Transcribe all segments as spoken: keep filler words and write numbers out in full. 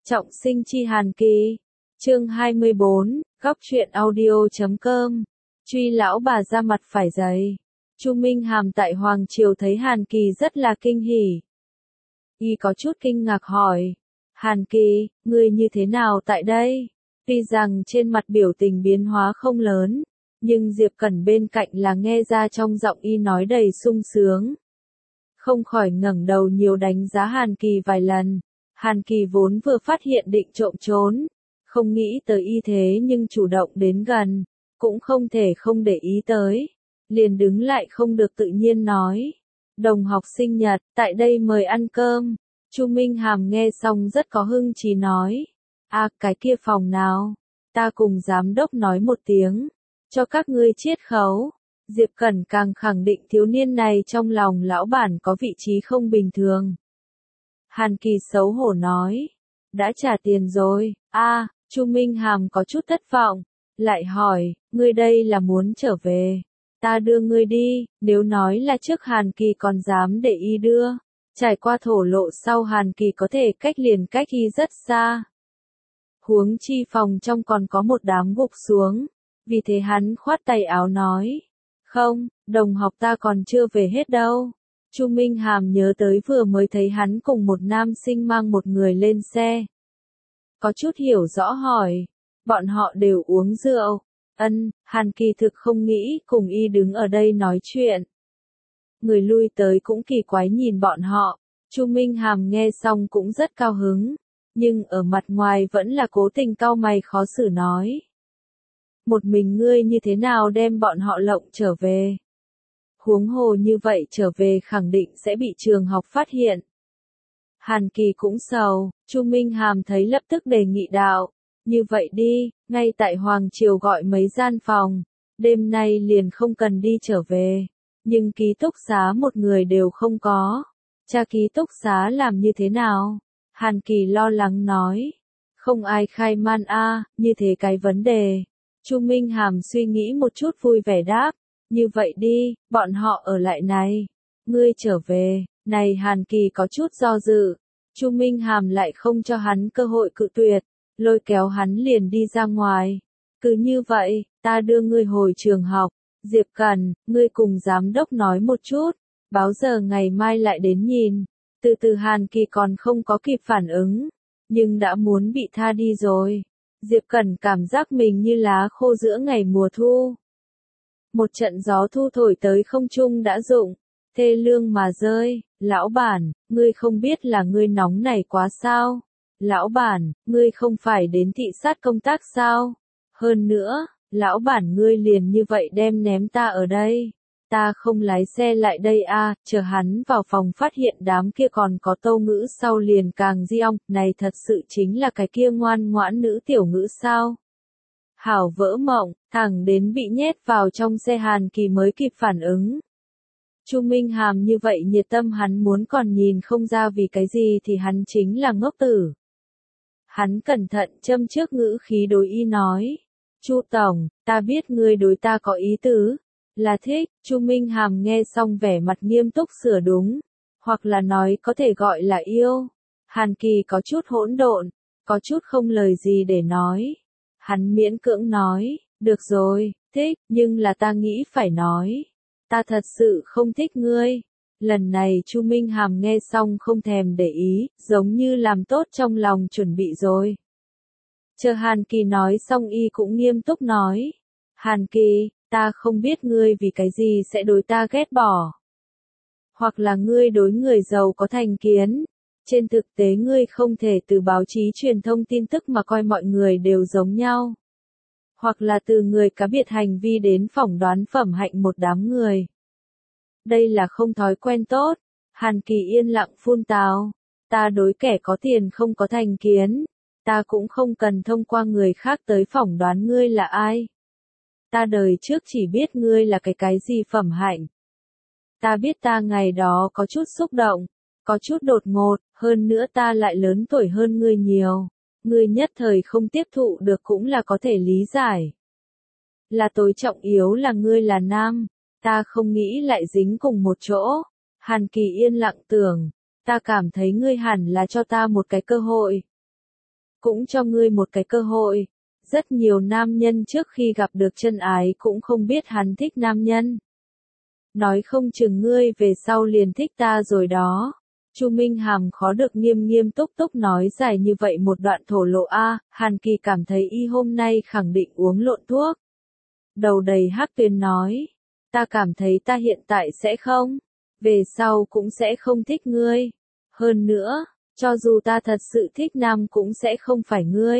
Trọng sinh chi Hàn Kỳ. Chương hai mươi bốn, góc truyện audio chấm com. Truy lão bà ra mặt phải dày. Chu Minh Hàm tại Hoàng Triều thấy Hàn Kỳ rất là kinh hỉ. Y có chút kinh ngạc hỏi. Hàn Kỳ, ngươi như thế nào tại đây? Tuy rằng trên mặt biểu tình biến hóa không lớn, nhưng Diệp Cẩn bên cạnh là nghe ra trong giọng y nói đầy sung sướng. Không khỏi ngẩng đầu nhiều đánh giá Hàn Kỳ vài lần. Hàn Kỳ vốn vừa phát hiện định trộm trốn, không nghĩ tới y thế nhưng chủ động đến gần, cũng không thể không để ý tới, liền đứng lại không được tự nhiên nói. Đồng học sinh nhật, tại đây mời ăn cơm. Chu Minh Hàm nghe xong rất có hưng chí nói. À, cái kia phòng nào? Ta cùng giám đốc nói một tiếng, cho các ngươi chiết khấu. Diệp Cẩn càng khẳng định thiếu niên này trong lòng lão bản có vị trí không bình thường. Hàn Kỳ xấu hổ nói, đã trả tiền rồi. A, à, Chu Minh Hàm có chút thất vọng, lại hỏi, ngươi đây là muốn trở về? Ta đưa ngươi đi. Nếu nói là trước Hàn Kỳ còn dám để y đưa, trải qua thổ lộ sau Hàn Kỳ có thể cách liền cách y rất xa. Huống chi phòng trong còn có một đám gục xuống, vì thế hắn khoát tay áo nói, không, đồng học ta còn chưa về hết đâu. Chu Minh Hàm nhớ tới vừa mới thấy hắn cùng một nam sinh mang một người lên xe. Có chút hiểu rõ hỏi, bọn họ đều uống rượu. Ân, Hàn Kỳ thực không nghĩ cùng y đứng ở đây nói chuyện. Người lui tới cũng kỳ quái nhìn bọn họ. Chu Minh Hàm nghe xong cũng rất cao hứng, nhưng ở mặt ngoài vẫn là cố tình cau mày khó xử nói. Một mình ngươi như thế nào đem bọn họ lộng trở về? Huống hồ như vậy trở về khẳng định sẽ bị trường học phát hiện. Hàn Kỳ cũng sầu, Chu Minh Hàm thấy lập tức đề nghị đạo, như vậy đi, ngay tại Hoàng Triều gọi mấy gian phòng, đêm nay liền không cần đi trở về, nhưng ký túc xá một người đều không có. Cha ký túc xá làm như thế nào? Hàn Kỳ lo lắng nói, không ai khai man a, như thế cái vấn đề. Chu Minh Hàm suy nghĩ một chút vui vẻ đáp, như vậy đi, bọn họ ở lại này, ngươi trở về. Này Hàn Kỳ có chút do dự, Chu Minh Hàm lại không cho hắn cơ hội cự tuyệt, lôi kéo hắn liền đi ra ngoài. Cứ như vậy, ta đưa ngươi hồi trường học. Diệp Cẩn, ngươi cùng giám đốc nói một chút, báo giờ ngày mai lại đến nhìn. Từ từ Hàn Kỳ còn không có kịp phản ứng, nhưng đã muốn bị tha đi rồi. Diệp Cẩn cảm giác mình như lá khô giữa ngày mùa thu. Một trận gió thu thổi tới không trung đã rụng, thê lương mà rơi. Lão bản, ngươi không biết là ngươi nóng này quá sao? Lão bản, ngươi không phải đến thị sát công tác sao? Hơn nữa, lão bản ngươi liền như vậy đem ném ta ở đây. Ta không lái xe lại đây a, à, chờ hắn vào phòng phát hiện đám kia còn có Tâu Ngữ sau liền càng di ong, này thật sự chính là cái kia ngoan ngoãn nữ tiểu ngữ sao? Hảo vỡ mộng, thẳng đến bị nhét vào trong xe Hàn Kỳ mới kịp phản ứng. Chu Minh Hàm như vậy nhiệt tâm hắn muốn còn nhìn không ra vì cái gì thì hắn chính là ngốc tử. Hắn cẩn thận châm trước ngữ khí đối y nói, Chu Tổng, ta biết ngươi đối ta có ý tứ, là thích. Chu Minh Hàm nghe xong vẻ mặt nghiêm túc sửa đúng, hoặc là nói có thể gọi là yêu. Hàn Kỳ có chút hỗn độn, có chút không lời gì để nói. Hắn miễn cưỡng nói, được rồi, thích, nhưng là ta nghĩ phải nói. Ta thật sự không thích ngươi. Lần này Chu Minh Hàm nghe xong không thèm để ý, giống như làm tốt trong lòng chuẩn bị rồi. Chờ Hàn Kỳ nói xong y cũng nghiêm túc nói. Hàn Kỳ, ta không biết ngươi vì cái gì sẽ đối ta ghét bỏ. Hoặc là ngươi đối người giàu có thành kiến. Trên thực tế ngươi không thể từ báo chí truyền thông tin tức mà coi mọi người đều giống nhau. Hoặc là từ người cá biệt hành vi đến phỏng đoán phẩm hạnh một đám người. Đây là không thói quen tốt. Hàn Kỳ yên lặng phun tào. Ta đối kẻ có tiền không có thành kiến. Ta cũng không cần thông qua người khác tới phỏng đoán ngươi là ai. Ta đời trước chỉ biết ngươi là cái cái gì phẩm hạnh. Ta biết ta ngày đó có chút xúc động, có chút đột ngột, hơn nữa ta lại lớn tuổi hơn ngươi nhiều. Ngươi nhất thời không tiếp thụ được cũng là có thể lý giải. Là tối trọng yếu là ngươi là nam, ta không nghĩ lại dính cùng một chỗ. Hàn Kỳ yên lặng tưởng, ta cảm thấy ngươi hẳn là cho ta một cái cơ hội. cũng cho ngươi một cái cơ hội. Rất nhiều nam nhân trước khi gặp được chân ái cũng không biết hắn thích nam nhân. Nói không chừng ngươi về sau liền thích ta rồi đó. Chu Minh Hàm khó được nghiêm nghiêm túc túc nói dài như vậy một đoạn thổ lộ a, Hàn Kỳ cảm thấy y hôm nay khẳng định uống lộn thuốc. Đầu đầy hắc tuyến nói, ta cảm thấy ta hiện tại sẽ không, về sau cũng sẽ không thích ngươi. Hơn nữa, cho dù ta thật sự thích nam cũng sẽ không phải ngươi.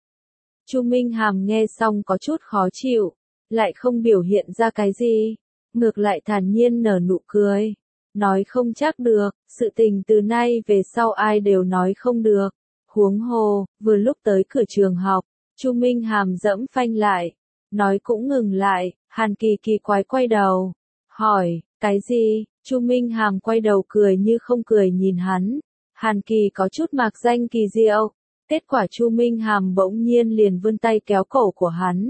Chu Minh Hàm nghe xong có chút khó chịu, lại không biểu hiện ra cái gì, ngược lại thản nhiên nở nụ cười. Nói không chắc được, sự tình từ nay về sau ai đều nói không được. Huống hồ, vừa lúc tới cửa trường học, Chu Minh Hàm dẫm phanh lại, nói cũng ngừng lại, Hàn Kỳ kỳ quái quay đầu, hỏi, cái gì? Chu Minh Hàm quay đầu cười như không cười nhìn hắn. Hàn Kỳ có chút mạc danh kỳ diệu, kết quả Chu Minh Hàm bỗng nhiên liền vươn tay kéo cổ của hắn.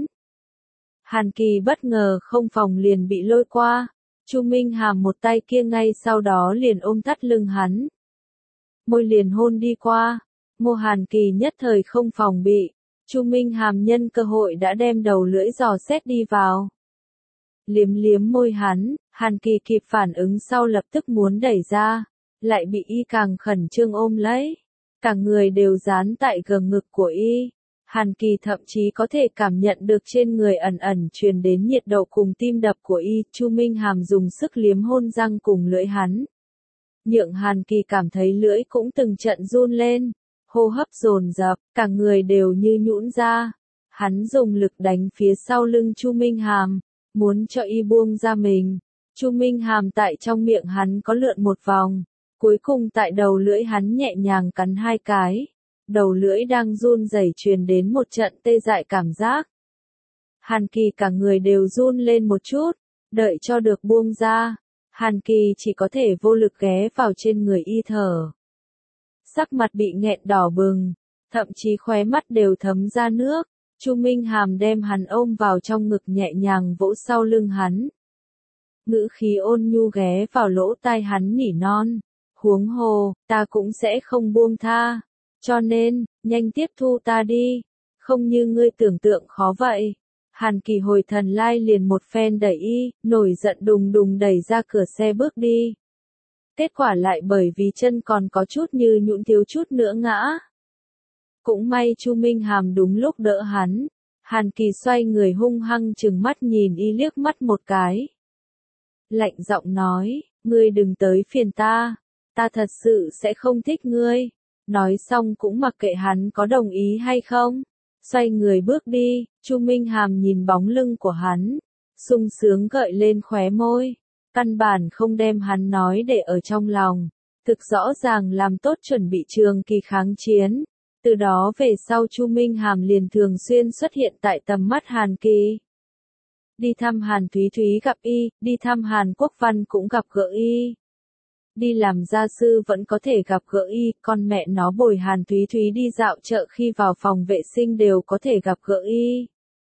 Hàn Kỳ bất ngờ không phòng liền bị lôi qua. Chu Minh Hàm một tay kia ngay sau đó liền ôm thắt lưng hắn. Môi liền hôn đi qua. Ngô Hàn Kỳ nhất thời không phòng bị. Chu Minh Hàm nhân cơ hội đã đem đầu lưỡi dò xét đi vào. Liếm liếm môi hắn, Hàn Kỳ kịp phản ứng sau lập tức muốn đẩy ra. Lại bị y càng khẩn trương ôm lấy. Cả người đều dán tại gầm ngực của y. Hàn Kỳ thậm chí có thể cảm nhận được trên người ẩn ẩn truyền đến nhiệt độ cùng tim đập của y. Chu Minh Hàm dùng sức liếm hôn răng cùng lưỡi hắn. Nhượng Hàn Kỳ cảm thấy lưỡi cũng từng trận run lên. Hô hấp dồn dập, cả người đều như nhũn ra. Hắn dùng lực đánh phía sau lưng Chu Minh Hàm, muốn cho y buông ra mình. Chu Minh Hàm tại trong miệng hắn có lượn một vòng. Cuối cùng tại đầu lưỡi hắn nhẹ nhàng cắn hai cái. Đầu lưỡi đang run rẩy truyền đến một trận tê dại cảm giác. Hàn Kỳ cả người đều run lên một chút, đợi cho được buông ra. Hàn Kỳ chỉ có thể vô lực ghé vào trên người y thở. Sắc mặt bị nghẹn đỏ bừng, thậm chí khóe mắt đều thấm ra nước. Chu Minh Hàm đem hắn ôm vào trong ngực nhẹ nhàng vỗ sau lưng hắn. Ngữ khí ôn nhu ghé vào lỗ tai hắn nỉ non. Huống hồ, ta cũng sẽ không buông tha. Cho nên, nhanh tiếp thu ta đi, không như ngươi tưởng tượng khó vậy. Hàn Kỳ hồi thần lai liền một phen đẩy y, nổi giận đùng đùng đẩy ra cửa xe bước đi. Kết quả lại bởi vì chân còn có chút như nhũn thiếu chút nữa ngã. Cũng may Chu Minh Hàm đúng lúc đỡ hắn. Hàn Kỳ xoay người hung hăng chừng mắt nhìn y liếc mắt một cái. Lạnh giọng nói, ngươi đừng tới phiền ta, ta thật sự sẽ không thích ngươi. Nói xong cũng mặc kệ hắn có đồng ý hay không. Xoay người bước đi, Chu Minh Hàm nhìn bóng lưng của hắn. Sung sướng gợi lên khóe môi. Căn bản không đem hắn nói để ở trong lòng. Thực rõ ràng làm tốt chuẩn bị trường kỳ kháng chiến. Từ đó về sau Chu Minh Hàm liền thường xuyên xuất hiện tại tầm mắt Hàn Kỳ. Đi thăm Hàn Thúy Thúy gặp y, đi thăm Hàn Quốc Văn cũng gặp gỡ y. Đi làm gia sư vẫn có thể gặp gỡ y, con mẹ nó bồi Hàn Thúy Thúy đi dạo chợ khi vào phòng vệ sinh đều có thể gặp gỡ y.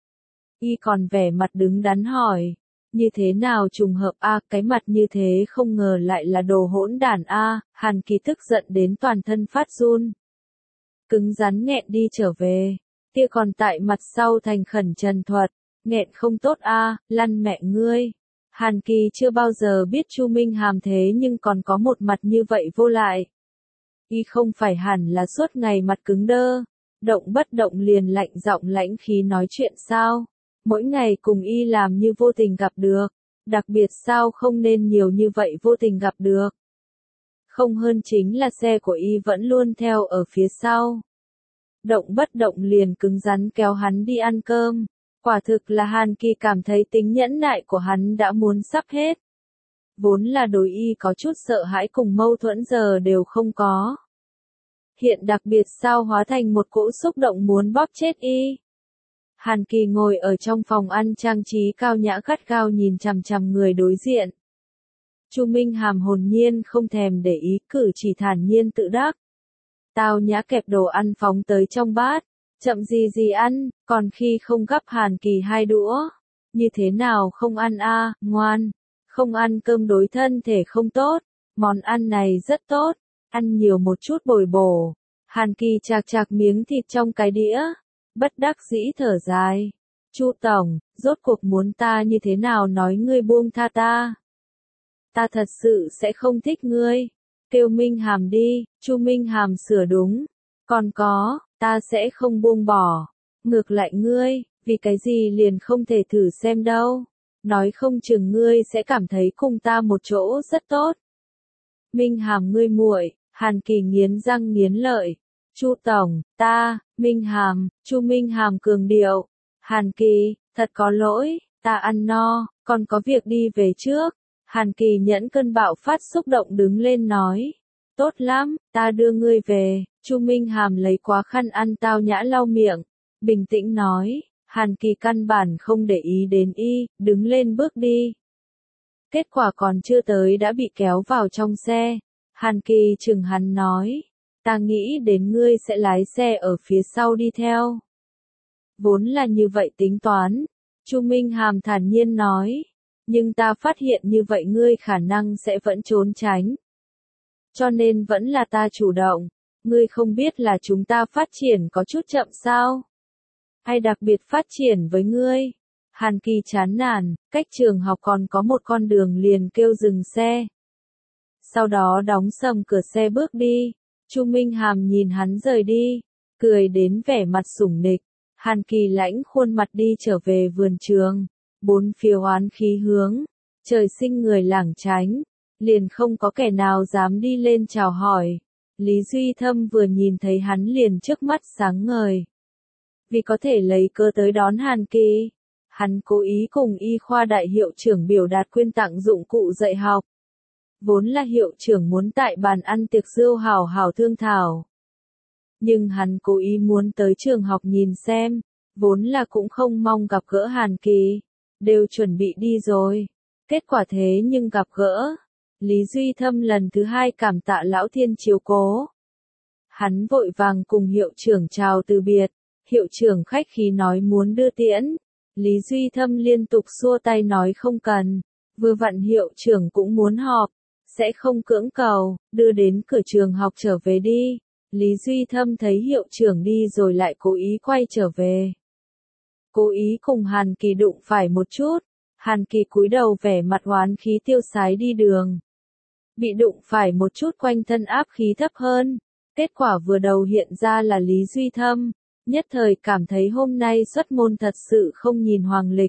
Y còn vẻ mặt đứng đắn hỏi, như thế nào trùng hợp a, cái mặt như thế không ngờ lại là đồ hỗn đản a. Hàn Kỳ tức giận đến toàn thân phát run. Cứng rắn nghẹn đi trở về, kia còn tại mặt sau thành khẩn trần thuật, nghẹn không tốt a, lăn mẹ ngươi. Hàn Kỳ chưa bao giờ biết Chu Minh Hàm thế nhưng còn có một mặt như vậy vô lại. Y không phải hẳn là suốt ngày mặt cứng đơ, động bất động liền lạnh giọng lãnh khí nói chuyện sao? Mỗi ngày cùng y làm như vô tình gặp được, đặc biệt sao không nên nhiều như vậy vô tình gặp được. Không hơn chính là xe của y vẫn luôn theo ở phía sau. Động bất động liền cứng rắn kéo hắn đi ăn cơm. Quả thực là Hàn Kỳ cảm thấy tính nhẫn nại của hắn đã muốn sắp hết. Vốn là đối y có chút sợ hãi cùng mâu thuẫn giờ đều không có. Hiện đặc biệt sao hóa thành một cỗ xúc động muốn bóp chết y. Hàn Kỳ ngồi ở trong phòng ăn trang trí cao nhã gắt gao nhìn chằm chằm người đối diện. Chu Minh Hàm hồn nhiên không thèm để ý, cử chỉ thản nhiên tự đắc. Tao nhã kẹp đồ ăn phóng tới trong bát. Chậm gì gì ăn, còn khi không gắp Hàn Kỳ hai đũa. Như thế nào không ăn a, ngoan. Không ăn cơm đối thân thể không tốt. Món ăn này rất tốt. Ăn nhiều một chút bồi bổ. Hàn Kỳ chạc chạc miếng thịt trong cái đĩa, bất đắc dĩ thở dài. Chu tổng, rốt cuộc muốn ta như thế nào nói ngươi buông tha ta? Ta thật sự sẽ không thích ngươi. Kêu Minh Hàm đi, Chu Minh Hàm sửa đúng. Còn có, ta sẽ không buông bỏ. Ngược lại ngươi, vì cái gì liền không thể thử xem đâu. Nói không chừng ngươi sẽ cảm thấy cùng ta một chỗ rất tốt. Minh Hàm ngươi muội, Hàn Kỳ nghiến răng nghiến lợi. Chu tổng, ta, Minh Hàm, Chu Minh Hàm cường điệu. Hàn Kỳ, thật có lỗi, ta ăn no, còn có việc đi về trước. Hàn Kỳ nhẫn cơn bạo phát xúc động đứng lên nói. Tốt lắm, ta đưa ngươi về. Chu Minh Hàm lấy quá khăn ăn tao nhã lau miệng. Bình tĩnh nói, Hàn Kỳ căn bản không để ý đến y, đứng lên bước đi. Kết quả còn chưa tới đã bị kéo vào trong xe. Hàn Kỳ chừng hắn nói, ta nghĩ đến ngươi sẽ lái xe ở phía sau đi theo. Vốn là như vậy tính toán. Chu Minh Hàm thản nhiên nói, nhưng ta phát hiện như vậy ngươi khả năng sẽ vẫn trốn tránh. Cho nên vẫn là ta chủ động. Ngươi không biết là chúng ta phát triển có chút chậm sao? Hay đặc biệt phát triển với ngươi? Hàn Kỳ chán nản, cách trường học còn có một con đường liền kêu dừng xe. Sau đó đóng sầm cửa xe bước đi. Chu Minh Hàm nhìn hắn rời đi, cười đến vẻ mặt sủng nịch. Hàn Kỳ lãnh khuôn mặt đi trở về vườn trường. Bốn phía oán khí hướng. Trời sinh người lảng tránh. Liền không có kẻ nào dám đi lên chào hỏi. Lý Duy Thâm vừa nhìn thấy hắn liền trước mắt sáng ngời. Vì có thể lấy cơ tới đón Hàn Kỳ, hắn cố ý cùng y khoa đại hiệu trưởng biểu đạt quyên tặng dụng cụ dạy học. Vốn là hiệu trưởng muốn tại bàn ăn tiệc rượu hảo hảo thương thảo. Nhưng hắn cố ý muốn tới trường học nhìn xem, vốn là cũng không mong gặp gỡ Hàn Kỳ, đều chuẩn bị đi rồi. Kết quả thế nhưng gặp gỡ. Lý Duy Thâm lần thứ hai cảm tạ Lão Thiên chiếu cố. Hắn vội vàng cùng hiệu trưởng chào từ biệt, hiệu trưởng khách khí nói muốn đưa tiễn. Lý Duy Thâm liên tục xua tay nói không cần, vừa vặn hiệu trưởng cũng muốn họp, sẽ không cưỡng cầu, đưa đến cửa trường học trở về đi. Lý Duy Thâm thấy hiệu trưởng đi rồi lại cố ý quay trở về. Cố ý cùng Hàn Kỳ đụng phải một chút, Hàn Kỳ cúi đầu vẻ mặt oán khí tiêu sái đi đường. Bị đụng phải một chút quanh thân áp khí thấp hơn, kết quả vừa đầu hiện ra là Lý Duy Thâm, nhất thời cảm thấy hôm nay xuất môn thật sự không nhìn hoàng lịch.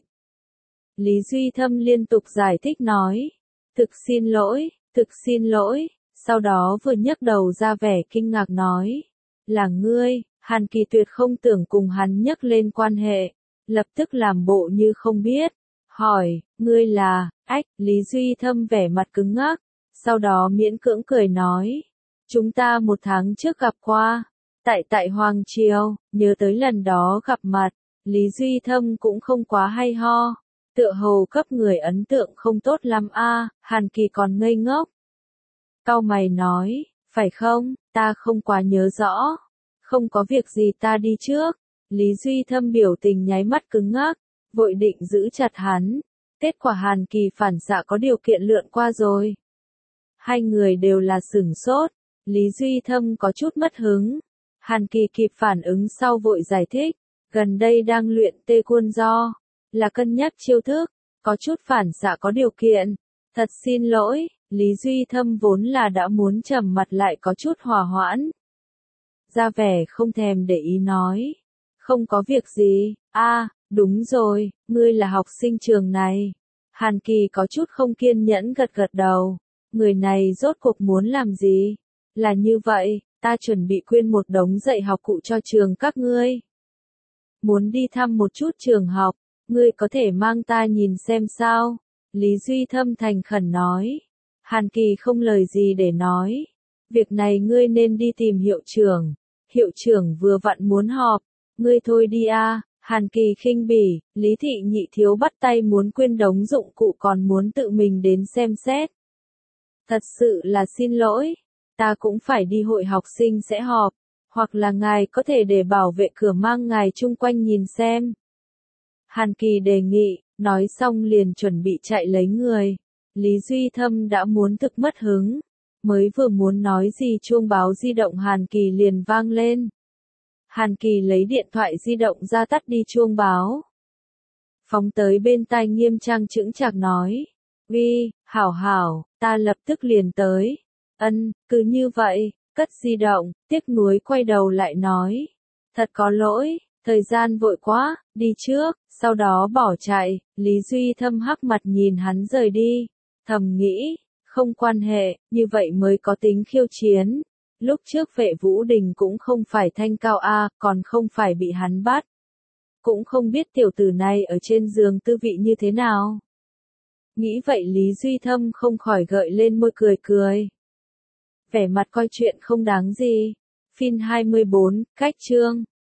Lý Duy Thâm liên tục giải thích nói, thực xin lỗi, thực xin lỗi, sau đó vừa nhấc đầu ra vẻ kinh ngạc nói, là ngươi. Hàn Kỳ tuyệt không tưởng cùng hắn nhấc lên quan hệ, lập tức làm bộ như không biết, hỏi, ngươi là, ách, Lý Duy Thâm vẻ mặt cứng ngắc, sau đó miễn cưỡng cười nói, chúng ta một tháng trước gặp qua, tại tại Hoàng Triều, nhớ tới lần đó gặp mặt, Lý Duy Thâm cũng không quá hay ho, tựa hồ cấp người ấn tượng không tốt lắm a. Hàn Kỳ còn ngây ngốc. Cau mày nói, phải không, ta không quá nhớ rõ, không có việc gì ta đi trước. Lý Duy Thâm biểu tình nháy mắt cứng ngắc, vội định giữ chặt hắn, kết quả Hàn Kỳ phản xạ có điều kiện lượn qua rồi. Hai người đều là sửng sốt, Lý Duy Thâm có chút mất hứng. Hàn Kỳ kịp phản ứng sau vội giải thích, gần đây đang luyện tê quân do, là cân nhắc chiêu thức, có chút phản xạ có điều kiện. Thật xin lỗi, Lý Duy Thâm vốn là đã muốn trầm mặt lại có chút hòa hoãn. Ra vẻ không thèm để ý nói, không có việc gì, a à, đúng rồi, ngươi là học sinh trường này. Hàn Kỳ có chút không kiên nhẫn gật gật đầu, người này rốt cuộc muốn làm gì? Là như vậy, ta chuẩn bị quyên một đống dạy học cụ cho trường các ngươi. Muốn đi thăm một chút trường học, ngươi có thể mang ta nhìn xem sao? Lý Duy Thâm thành khẩn nói. Hàn Kỳ không lời gì để nói. Việc này ngươi nên đi tìm hiệu trưởng. Hiệu trưởng vừa vặn muốn họp. Ngươi thôi đi a. Hàn Kỳ khinh bỉ, Lý Thị Nhị Thiếu bắt tay muốn quyên đống dụng cụ còn muốn tự mình đến xem xét. Thật sự là xin lỗi. Ta cũng phải đi hội học sinh sẽ họp. Hoặc là ngài có thể để bảo vệ cửa mang ngài chung quanh nhìn xem. Hàn Kỳ đề nghị, nói xong liền chuẩn bị chạy lấy người. Lý Duy Thâm đã muốn thực mất hứng. Mới vừa muốn nói gì chuông báo di động Hàn Kỳ liền vang lên. Hàn Kỳ lấy điện thoại di động ra tắt đi chuông báo. Phóng tới bên tai Nghiêm Trang chững chạc nói. Uy, hảo hảo, ta lập tức liền tới. Ân, cứ như vậy, cất di động, tiếc nuối quay đầu lại nói. Thật có lỗi, thời gian vội quá, đi trước, sau đó bỏ chạy, Lý Duy Thâm hắc mặt nhìn hắn rời đi. Thầm nghĩ, không quan hệ, như vậy mới có tính khiêu chiến. Lúc trước Vệ Vũ Đình cũng không phải thanh cao A, còn không phải bị hắn bắt. Cũng không biết tiểu tử này ở trên giường tư vị như thế nào. Nghĩ vậy Lý Duy Thâm không khỏi gợi lên môi cười cười. Vẻ mặt coi chuyện không đáng gì. Phim hai mươi bốn, cách chương.